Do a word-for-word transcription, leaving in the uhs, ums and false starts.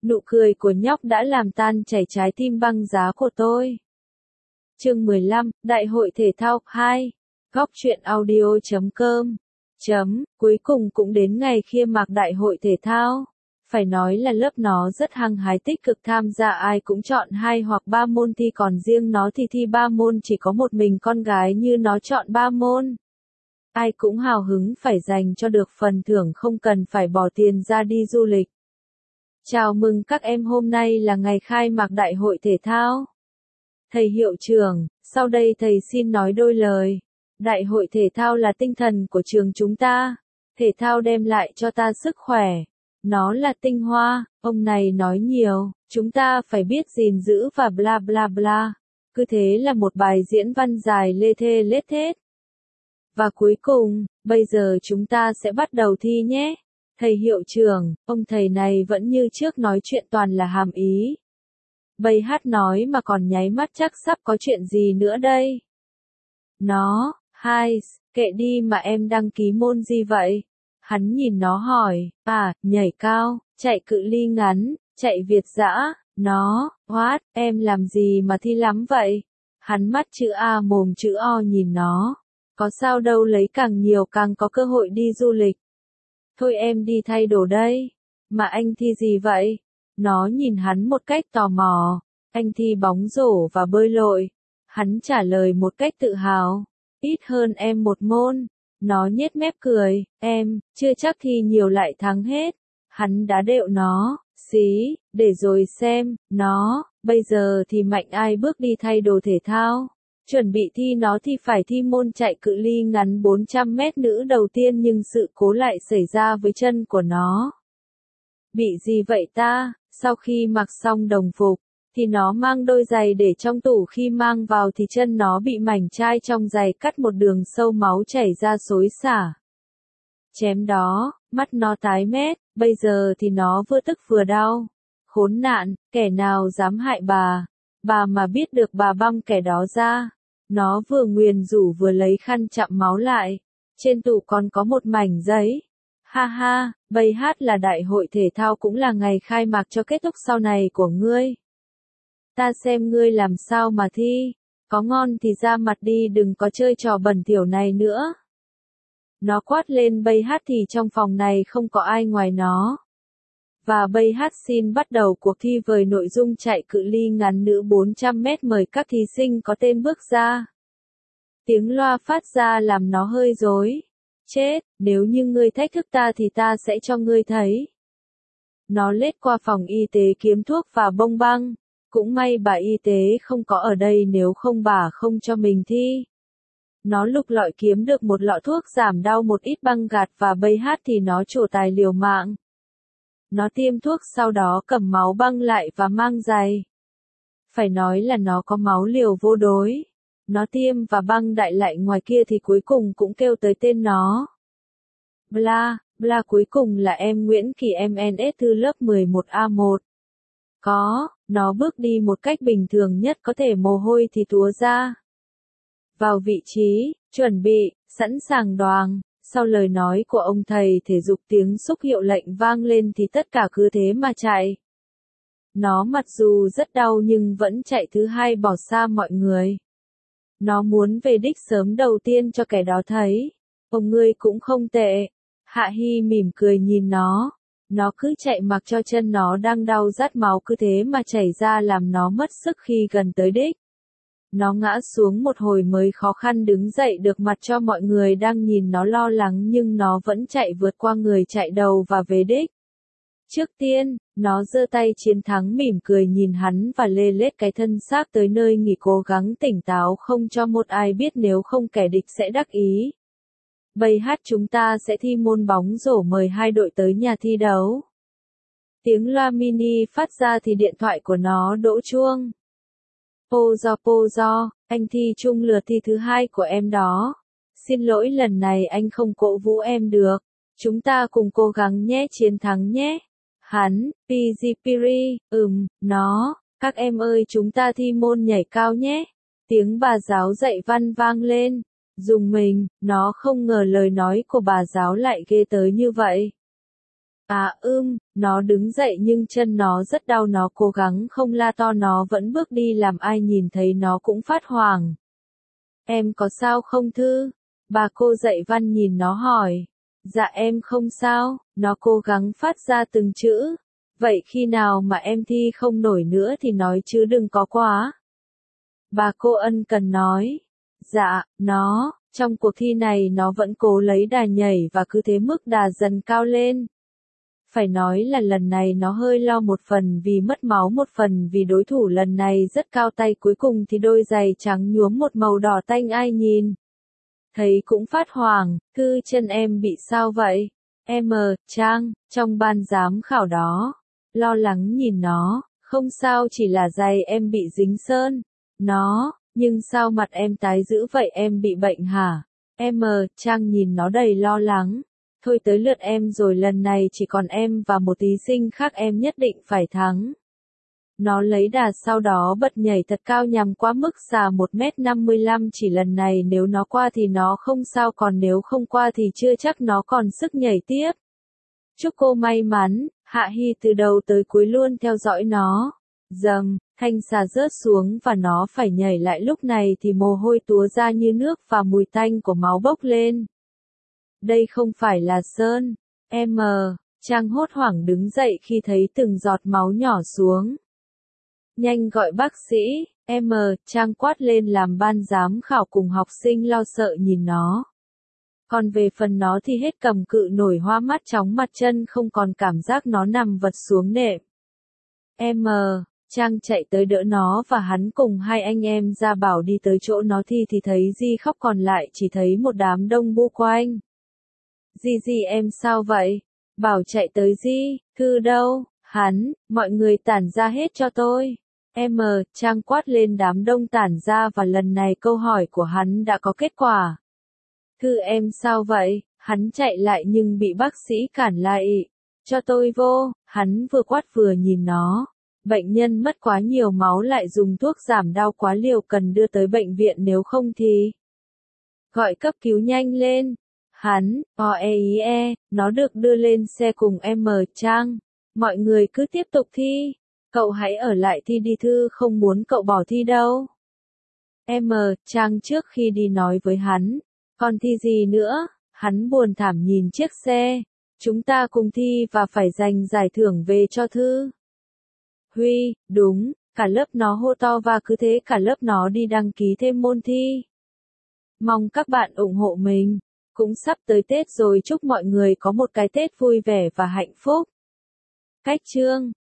Nụ cười của nhóc đã làm tan chảy trái tim băng giá của tôi. Chương mười lăm, Đại hội thể thao hai. Góc truyện audio chấm com. Chấm, cuối cùng cũng đến ngày khai mạc đại hội thể thao. Phải nói là lớp nó rất hăng hái tích cực tham gia, ai cũng chọn hai hoặc ba môn thi, còn riêng nó thì thi ba môn, chỉ có một mình con gái như nó chọn ba môn. Ai cũng hào hứng phải dành cho được phần thưởng, không cần phải bỏ tiền ra đi du lịch. Chào mừng các em, hôm nay là ngày khai mạc đại hội thể thao. Thầy hiệu trưởng, sau đây thầy xin nói đôi lời. Đại hội thể thao là tinh thần của trường chúng ta. Thể thao đem lại cho ta sức khỏe. Nó là tinh hoa, ông này nói nhiều, chúng ta phải biết gìn giữ và bla bla bla. Cứ thế là một bài diễn văn dài lê thê lết thết. Và cuối cùng, bây giờ chúng ta sẽ bắt đầu thi nhé. Thầy hiệu trưởng, ông thầy này vẫn như trước nói chuyện toàn là hàm ý. Bầy hát nói mà còn nháy mắt, chắc sắp có chuyện gì nữa đây. Nó, hai, kệ đi, mà em đăng ký môn gì vậy? Hắn nhìn nó hỏi, à, nhảy cao, chạy cự ly ngắn, chạy việt dã. Nó, what, em làm gì mà thi lắm vậy? Hắn mắt chữ A mồm chữ O nhìn nó. Có sao đâu, lấy càng nhiều càng có cơ hội đi du lịch. Thôi em đi thay đồ đây. Mà anh thi gì vậy? Nó nhìn hắn một cách tò mò. Anh thi bóng rổ và bơi lội. Hắn trả lời một cách tự hào. Ít hơn em một môn. Nó nhếch mép cười. Em, chưa chắc thi nhiều lại thắng hết. Hắn đá đệu nó. Xí, để rồi xem. Nó, bây giờ thì mạnh ai bước đi thay đồ thể thao. Chuẩn bị thi nó thì phải thi môn chạy cự ly ngắn bốn trăm mét nữ đầu tiên, nhưng sự cố lại xảy ra với chân của nó. Bị gì vậy ta? Sau khi mặc xong đồng phục, thì nó mang đôi giày để trong tủ, khi mang vào thì chân nó bị mảnh chai trong giày cắt một đường sâu, máu chảy ra xối xả. Chém đó, mắt nó tái mét, bây giờ thì nó vừa tức vừa đau. Khốn nạn, kẻ nào dám hại bà? Bà mà biết được bà băm kẻ đó ra. Nó vừa nguyền rủa vừa lấy khăn chặm máu lại. Trên tủ còn có một mảnh giấy. Ha ha, bầy hát là đại hội thể thao, cũng là ngày khai mạc cho kết thúc sau này của ngươi. Ta xem ngươi làm sao mà thi. Có ngon thì ra mặt đi, đừng có chơi trò bẩn thỉu này nữa. Nó quát lên bầy hát thì trong phòng này không có ai ngoài nó. Và bầy hát xin bắt đầu cuộc thi với nội dung chạy cự ly ngắn nữ bốn trăm mét, mời các thí sinh có tên bước ra. Tiếng loa phát ra làm nó hơi rối. Chết, nếu như ngươi thách thức ta thì ta sẽ cho ngươi thấy. Nó lết qua phòng y tế kiếm thuốc và bông băng. Cũng may bà y tế không có ở đây, nếu không bà không cho mình thi. Nó lục lọi kiếm được một lọ thuốc giảm đau, một ít băng gạt, và bầy hát thì nó trổ tài liều mạng. Nó tiêm thuốc, sau đó cầm máu băng lại và mang giày. Phải nói là nó có máu liều vô đối. Nó tiêm và băng đại lại ngoài kia thì cuối cùng cũng kêu tới tên nó. Bla, bla, cuối cùng là em Nguyễn Kỳ, em en ét thư lớp mười một A một. Có, nó bước đi một cách bình thường nhất có thể, mồ hôi thì túa ra. Vào vị trí, chuẩn bị, sẵn sàng đoàng. Sau lời nói của ông thầy thể dục, tiếng xúc hiệu lệnh vang lên thì tất cả cứ thế mà chạy. Nó mặc dù rất đau nhưng vẫn chạy thứ hai, bỏ xa mọi người. Nó muốn về đích sớm đầu tiên cho kẻ đó thấy. Ông ngươi cũng không tệ. Hạ Hy mỉm cười nhìn nó. Nó cứ chạy mặc cho chân nó đang đau rát máu cứ thế mà chảy ra, làm nó mất sức khi gần tới đích. Nó ngã xuống một hồi mới khó khăn đứng dậy được, mặt cho mọi người đang nhìn nó lo lắng, nhưng nó vẫn chạy vượt qua người chạy đầu và về đích. Trước tiên, nó giơ tay chiến thắng, mỉm cười nhìn hắn và lê lết cái thân xác tới nơi nghỉ, cố gắng tỉnh táo không cho một ai biết, nếu không kẻ địch sẽ đắc ý. Bầy hát chúng ta sẽ thi môn bóng rổ, mời hai đội tới nhà thi đấu. Tiếng loa mini phát ra thì điện thoại của nó đổ chuông. Pô do pô do, anh thi chung lượt thi thứ hai của em đó. Xin lỗi, lần này anh không cổ vũ em được. Chúng ta cùng cố gắng nhé, chiến thắng nhé. Hắn, Pizipiri, ừm, nó, các em ơi, chúng ta thi môn nhảy cao nhé. Tiếng bà giáo dạy văn vang lên. Dùng mình, nó không ngờ lời nói của bà giáo lại ghê tới như vậy. À ưm, nó đứng dậy nhưng chân nó rất đau, nó cố gắng không la to, nó vẫn bước đi làm ai nhìn thấy nó cũng phát hoảng. Em có sao không Thư? Bà cô dạy văn nhìn nó hỏi. Dạ em không sao, nó cố gắng phát ra từng chữ. Vậy khi nào mà em thi không nổi nữa thì nói chứ đừng có quá. Bà cô ân cần nói. Dạ, nó, trong cuộc thi này nó vẫn cố lấy đà nhảy và cứ thế mức đà dần cao lên. Phải nói là lần này nó hơi lo, một phần vì mất máu, một phần vì đối thủ lần này rất cao tay, cuối cùng thì đôi giày trắng nhuốm một màu đỏ tanh ai nhìn. Thấy cũng phát hoảng. Thư, chân em bị sao vậy? Em, Trang, trong ban giám khảo đó, lo lắng nhìn nó, không sao, chỉ là giày em bị dính sơn. Nó, nhưng sao mặt em tái dữ vậy, em bị bệnh hả? Em, Trang nhìn nó đầy lo lắng. Thôi tới lượt em rồi, lần này chỉ còn em và một thí sinh khác, em nhất định phải thắng. Nó lấy đà sau đó bật nhảy thật cao nhằm qua mức xà một mét năm mươi lăm, chỉ lần này nếu nó qua thì nó không sao, còn nếu không qua thì chưa chắc nó còn sức nhảy tiếp. Chúc cô may mắn. Hạ Hy từ đầu tới cuối luôn theo dõi nó. Dầm, thanh xà rớt xuống và nó phải nhảy lại, lúc này thì mồ hôi túa ra như nước và mùi tanh của máu bốc lên. Đây không phải là sơn. Em, Trang hốt hoảng đứng dậy khi thấy từng giọt máu nhỏ xuống. Nhanh gọi bác sĩ. Em, Trang quát lên làm ban giám khảo cùng học sinh lo sợ nhìn nó. Còn về phần nó thì hết cầm cự nổi, hoa mắt chóng mặt, chân không còn cảm giác, nó nằm vật xuống nệm. Em, Trang chạy tới đỡ nó và hắn cùng hai anh em ra bảo đi tới chỗ nó thi thì thấy Di khóc, còn lại chỉ thấy một đám đông bu quanh. Di Di em sao vậy? Bảo chạy tới Di. Thư đâu? Hắn, mọi người tản ra hết cho tôi. Em, Trang quát lên, đám đông tản ra và lần này câu hỏi của hắn đã có kết quả. Thư em sao vậy? Hắn chạy lại nhưng bị bác sĩ cản lại. Cho tôi vô. Hắn vừa quát vừa nhìn nó. Bệnh nhân mất quá nhiều máu, lại dùng thuốc giảm đau quá liều, cần đưa tới bệnh viện, nếu không thì gọi cấp cứu nhanh lên. Hắn, o e i e, nó được đưa lên xe cùng em, Trang. Mọi người cứ tiếp tục thi. Cậu hãy ở lại thi đi Thư, không muốn cậu bỏ thi đâu. Em, Trang trước khi đi nói với hắn. Còn thi gì nữa? Hắn buồn thảm nhìn chiếc xe. Chúng ta cùng thi và phải giành giải thưởng về cho Thư. Huy, đúng, cả lớp nó hô to và cứ thế cả lớp nó đi đăng ký thêm môn thi. Mong các bạn ủng hộ mình. Cũng sắp tới Tết rồi, chúc mọi người có một cái Tết vui vẻ và hạnh phúc. Cách chương